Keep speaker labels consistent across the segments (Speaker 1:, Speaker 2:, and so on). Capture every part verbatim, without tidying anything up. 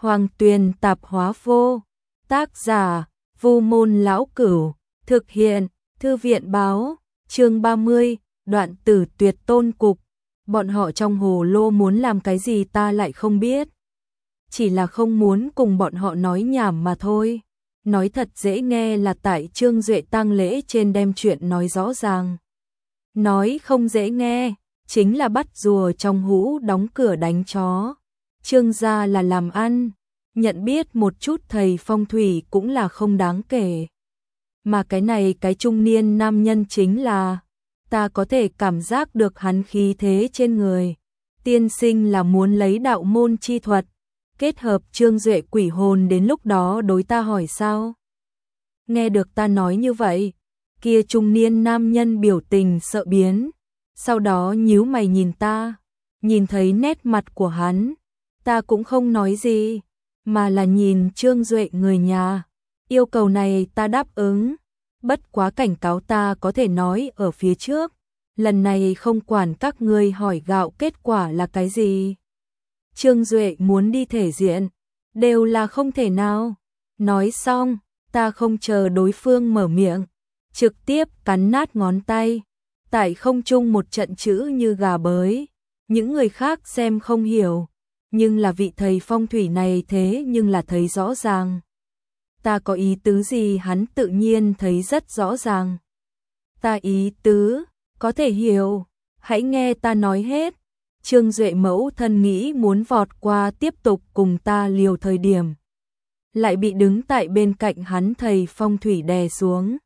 Speaker 1: Hoàng Tuyền tạp hóa vô. Tác giả, Vu Môn Lão Cửu. Thực hiện, Thư viện báo. Chương ba mươi, đoạn tử tuyệt tôn cục. Bọn họ trong hồ lô muốn làm cái gì ta lại không biết. Chỉ là không muốn cùng bọn họ nói nhảm mà thôi. Nói thật dễ nghe là tại Trương Duệ tang lễ trên đem chuyện nói rõ ràng. Nói không dễ nghe, chính là bắt rùa trong hũ đóng cửa đánh chó. Trương gia là làm ăn, nhận biết một chút thầy phong thủy cũng là không đáng kể. Mà cái này cái trung niên nam nhân chính là, ta có thể cảm giác được hắn khí thế trên người. Tiên sinh là muốn lấy đạo môn chi thuật, kết hợp Trương Duệ quỷ hồn đến lúc đó đối ta hỏi sao? Nghe được ta nói như vậy, kia trung niên nam nhân biểu tình sợ biến, sau đó nhíu mày nhìn ta, nhìn thấy nét mặt của hắn, ta cũng không nói gì, mà là nhìn Trương Duệ người nhà. Yêu cầu này ta đáp ứng, bất quá cảnh cáo ta có thể nói ở phía trước, lần này không quản các ngươi hỏi gạo kết quả là cái gì. Trương Duệ muốn đi thể diện, đều là không thể nào. Nói xong, ta không chờ đối phương mở miệng, trực tiếp cắn nát ngón tay, tại không trung một trận chữ như gà bới. Những người khác xem không hiểu, nhưng là vị thầy phong thủy này thế nhưng là thấy rõ ràng. Ta có ý tứ gì hắn tự nhiên thấy rất rõ ràng. Ta ý tứ, có thể hiểu, hãy nghe ta nói hết. Trương Duệ mẫu thân nghĩ muốn vọt qua tiếp tục cùng ta liều thời điểm, lại bị đứng tại bên cạnh hắn thầy phong thủy đè xuống.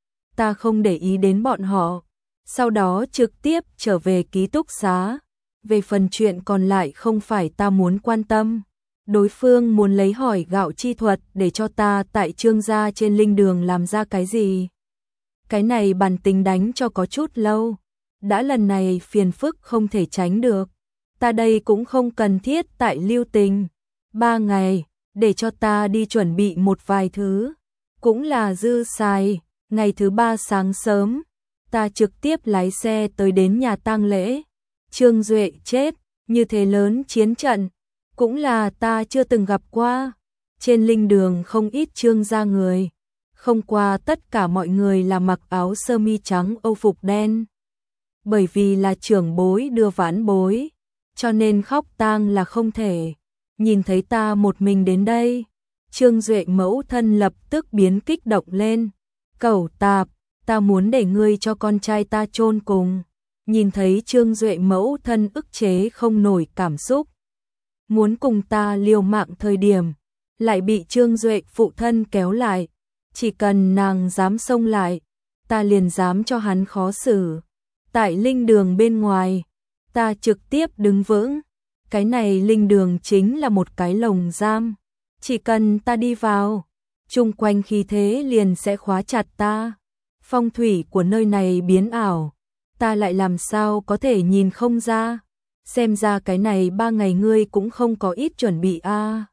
Speaker 1: Ta không để ý đến bọn họ, sau đó trực tiếp trở về ký túc xá. Về phần chuyện còn lại không phải ta muốn quan tâm. Đối phương muốn lấy hỏi gạo chi thuật để cho ta tại Trương gia trên linh đường làm ra cái gì. Cái này bản tính đánh cho có chút lâu. Đã lần này phiền phức không thể tránh được. Ta đây cũng không cần thiết tại lưu tình. Ba ngày, để cho ta đi chuẩn bị một vài thứ. Cũng là dư xài. Ngày thứ ba sáng sớm, ta trực tiếp lái xe tới đến nhà tang lễ. Trương Duệ chết, như thế lớn chiến trận, cũng là ta chưa từng gặp qua. Trên linh đường không ít Trương gia người, không qua tất cả mọi người là mặc áo sơ mi trắng âu phục đen. Bởi vì là trưởng bối đưa vãn bối, cho nên khóc tang là không thể. Nhìn thấy ta một mình đến đây, Trương Duệ mẫu thân lập tức biến kích động lên. Cẩu tạp, ta muốn để ngươi cho con trai ta chôn cùng. Nhìn thấy Trương Duệ mẫu thân ức chế không nổi cảm xúc, muốn cùng ta liều mạng thời điểm, lại bị Trương Duệ phụ thân kéo lại. Chỉ cần nàng dám xông lại, ta liền dám cho hắn khó xử. Tại linh đường bên ngoài, ta trực tiếp đứng vững. Cái này linh đường chính là một cái lồng giam. Chỉ cần ta đi vào, chung quanh khí thế liền sẽ khóa chặt ta. Phong thủy của nơi này biến ảo, ta lại làm sao có thể nhìn không ra. Xem ra cái này ba ngày ngươi cũng không có ít chuẩn bị a. À.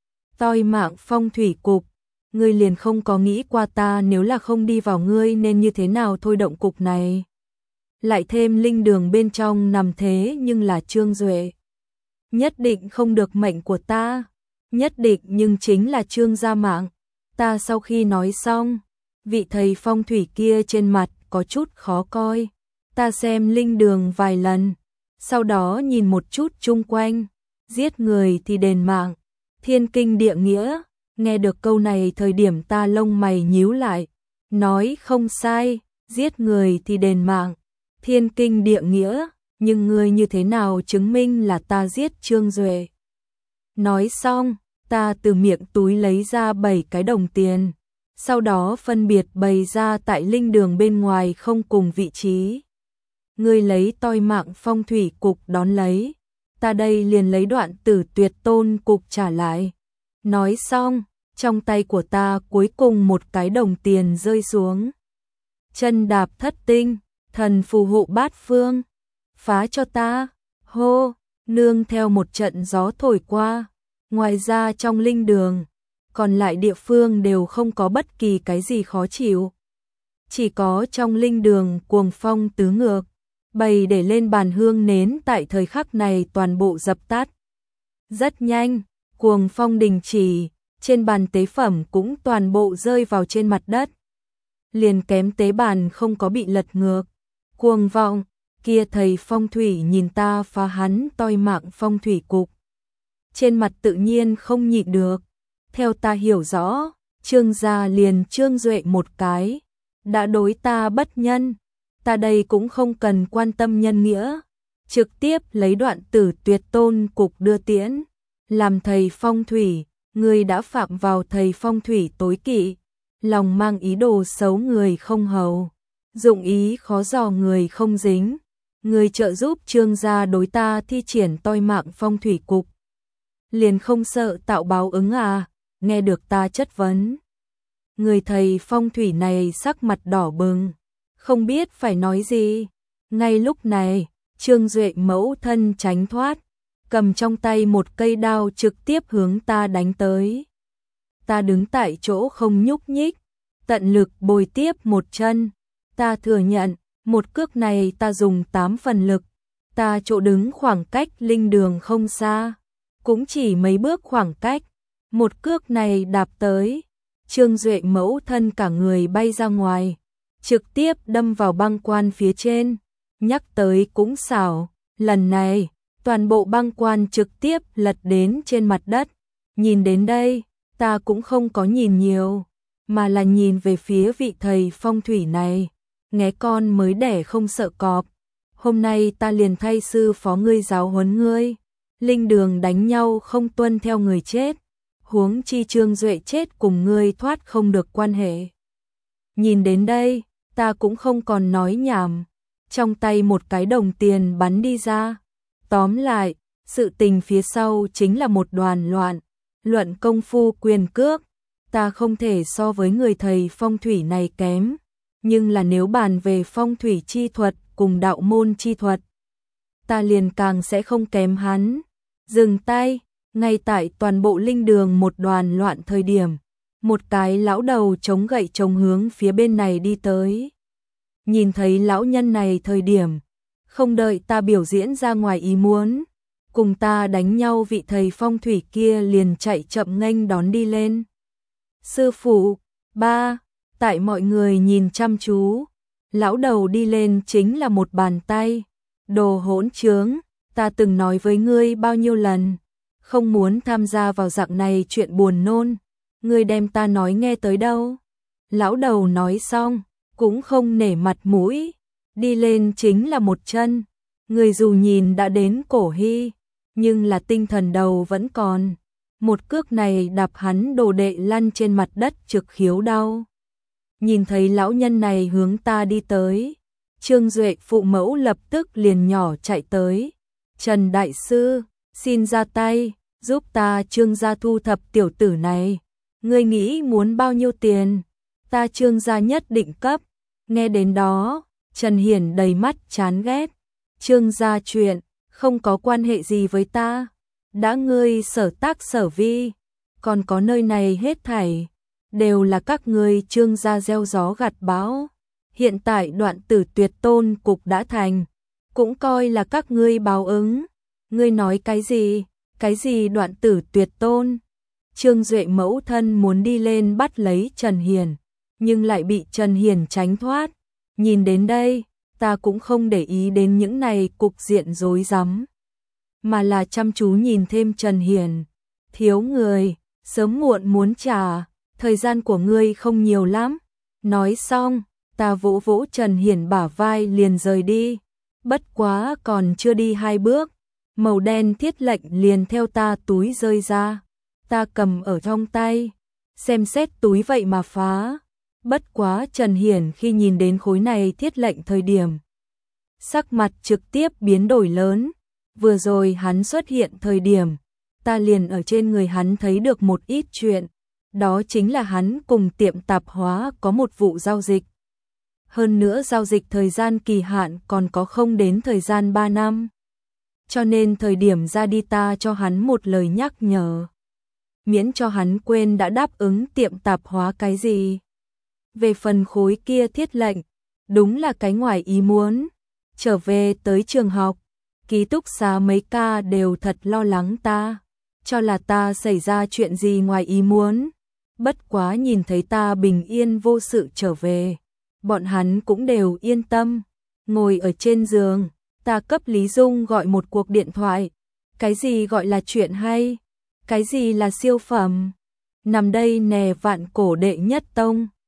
Speaker 1: Toi mạng phong thủy cục, ngươi liền không có nghĩ qua ta nếu là không đi vào ngươi nên như thế nào thôi động cục này. Lại thêm linh đường bên trong nằm thế nhưng là Trương Duệ. Nhất định không được mệnh của ta, nhất định nhưng chính là Trương gia mạng. Ta sau khi nói xong, vị thầy phong thủy kia trên mặt có chút khó coi. Ta xem linh đường vài lần, sau đó nhìn một chút chung quanh, giết người thì đền mạng, thiên kinh địa nghĩa. Nghe được câu này thời điểm ta lông mày nhíu lại, nói không sai, giết người thì đền mạng, thiên kinh địa nghĩa, nhưng ngươi như thế nào chứng minh là ta giết Trương Duệ? Nói xong, ta từ miệng túi lấy ra bảy cái đồng tiền, sau đó phân biệt bày ra tại linh đường bên ngoài không cùng vị trí. Ngươi lấy toi mạng phong thủy cục đón lấy, ta đây liền lấy đoạn tử tuyệt tôn cục trả lại. Nói xong, trong tay của ta cuối cùng một cái đồng tiền rơi xuống. Chân đạp thất tinh, thần phù hộ bát phương, phá cho ta. Hô, nương theo một trận gió thổi qua. Ngoài ra trong linh đường, còn lại địa phương đều không có bất kỳ cái gì khó chịu. Chỉ có trong linh đường cuồng phong tứ ngược, bày để lên bàn hương nến tại thời khắc này toàn bộ dập tắt. Rất nhanh, Cuồng phong đình chỉ, trên bàn tế phẩm cũng toàn bộ rơi vào trên mặt đất. Liền kém tế bàn không có bị lật ngược. Cuồng vọng, kia thầy phong thủy nhìn ta phá hắn toi mạng phong thủy cục. Trên mặt tự nhiên không nhịn được. Theo ta hiểu rõ, Trương gia liền Trương Duệ một cái, đã đối ta bất nhân. Ta đây cũng không cần quan tâm nhân nghĩa, trực tiếp lấy đoạn tử tuyệt tôn cục đưa tiễn. Làm thầy phong thủy, người đã phạm vào thầy phong thủy tối kỵ, lòng mang ý đồ xấu người không hầu, dụng ý khó dò người không dính. Người trợ giúp Trương gia đối ta thi triển toi mạng phong thủy cục, liền không sợ tạo báo ứng à? Nghe được ta chất vấn, người thầy phong thủy này sắc mặt đỏ bừng, không biết phải nói gì. Ngay lúc này, Trương Duệ mẫu thân tránh thoát, cầm trong tay một cây đao trực tiếp hướng ta đánh tới. Ta đứng tại chỗ không nhúc nhích, tận lực bồi tiếp một chân. Ta thừa nhận, một cước này ta dùng tám phần lực. Ta chỗ đứng khoảng cách linh đường không xa, cũng chỉ mấy bước khoảng cách. Một cước này đạp tới, Trương Duệ mẫu thân cả người bay ra ngoài, trực tiếp đâm vào băng quan phía trên. Nhắc tới cũng xảo, lần này, toàn bộ băng quan trực tiếp lật đến trên mặt đất. Nhìn đến đây, ta cũng không có nhìn nhiều, mà là nhìn về phía vị thầy phong thủy này. Nghé con mới đẻ không sợ cọp, hôm nay ta liền thay sư phó ngươi giáo huấn ngươi. Linh đường đánh nhau không tuân theo người chết, huống chi Trương Duệ chết cùng ngươi thoát không được quan hệ. Nhìn đến đây, ta cũng không còn nói nhảm, trong tay một cái đồng tiền bắn đi ra. Tóm lại, sự tình phía sau chính là một đoàn loạn. Luận công phu quyền cước, ta không thể so với người thầy phong thủy này kém, nhưng là nếu bàn về phong thủy chi thuật cùng đạo môn chi thuật, ta liền càng sẽ không kém hắn. Dừng tay, ngay tại toàn bộ linh đường một đoàn loạn thời điểm, một cái lão đầu chống gậy chống hướng phía bên này đi tới. Nhìn thấy lão nhân này thời điểm, không đợi ta biểu diễn ra ngoài ý muốn, cùng ta đánh nhau vị thầy phong thủy kia liền chạy chậm nghênh đón đi lên. Sư phụ, ba, tại mọi người nhìn chăm chú, lão đầu đi lên chính là một bàn tay. Đồ hỗn trướng, ta từng nói với ngươi bao nhiêu lần, không muốn tham gia vào dạng này chuyện buồn nôn, ngươi đem ta nói nghe tới đâu. Lão đầu nói xong, cũng không nể mặt mũi, đi lên chính là một chân. Người dù nhìn đã đến cổ hy, nhưng là tinh thần đầu vẫn còn. Một cước này đạp hắn đồ đệ lăn trên mặt đất trực khiếu đau. Nhìn thấy lão nhân này hướng ta đi tới, Trương Duệ phụ mẫu lập tức liền nhỏ chạy tới. Trần Đại Sư, xin ra tay, giúp ta Trương gia thu thập tiểu tử này. Ngươi nghĩ muốn bao nhiêu tiền? Ta Trương gia nhất định cấp. Nghe đến đó, Trần Hiển đầy mắt chán ghét. Trương gia chuyện, không có quan hệ gì với ta. Đã ngươi sở tác sở vi, còn có nơi này hết thảy, đều là các ngươi Trương gia gieo gió gặt bão. Hiện tại đoạn tử tuyệt tôn cục đã thành, cũng coi là các ngươi báo ứng. Ngươi nói cái gì? Cái gì đoạn tử tuyệt tôn? Trương Duệ mẫu thân muốn đi lên bắt lấy Trần Hiển, nhưng lại bị Trần Hiển tránh thoát. Nhìn đến đây, ta cũng không để ý đến những này cục diện rối rắm, mà là chăm chú nhìn thêm Trần Hiển. Thiếu người, sớm muộn muốn trả, thời gian của ngươi không nhiều lắm. Nói xong, ta vỗ vỗ Trần Hiển bả vai liền rời đi. Bất quá còn chưa đi hai bước, màu đen thiết lệnh liền theo ta túi rơi ra. Ta cầm ở trong tay, xem xét túi vậy mà phá. Bất quá Trần Hiển khi nhìn đến khối này thiết lệnh thời điểm, sắc mặt trực tiếp biến đổi lớn. Vừa rồi hắn xuất hiện thời điểm, ta liền ở trên người hắn thấy được một ít chuyện. Đó chính là hắn cùng tiệm tạp hóa có một vụ giao dịch. Hơn nữa giao dịch thời gian kỳ hạn còn có không đến thời gian ba năm. Cho nên thời điểm ra đi ta cho hắn một lời nhắc nhở, miễn cho hắn quên đã đáp ứng tiệm tạp hóa cái gì. Về phần khối kia thiết lệnh, đúng là cái ngoài ý muốn. Trở về tới trường học, ký túc xá mấy ca đều thật lo lắng ta. cho là ta xảy ra chuyện gì ngoài ý muốn. Bất quá nhìn thấy ta bình yên vô sự trở về, bọn hắn cũng đều yên tâm. Ngồi ở trên giường, ta cấp Lý Dung gọi một cuộc điện thoại. Cái gì gọi là chuyện hay? Cái gì là siêu phẩm? Nằm đây nè, vạn cổ đệ nhất tông.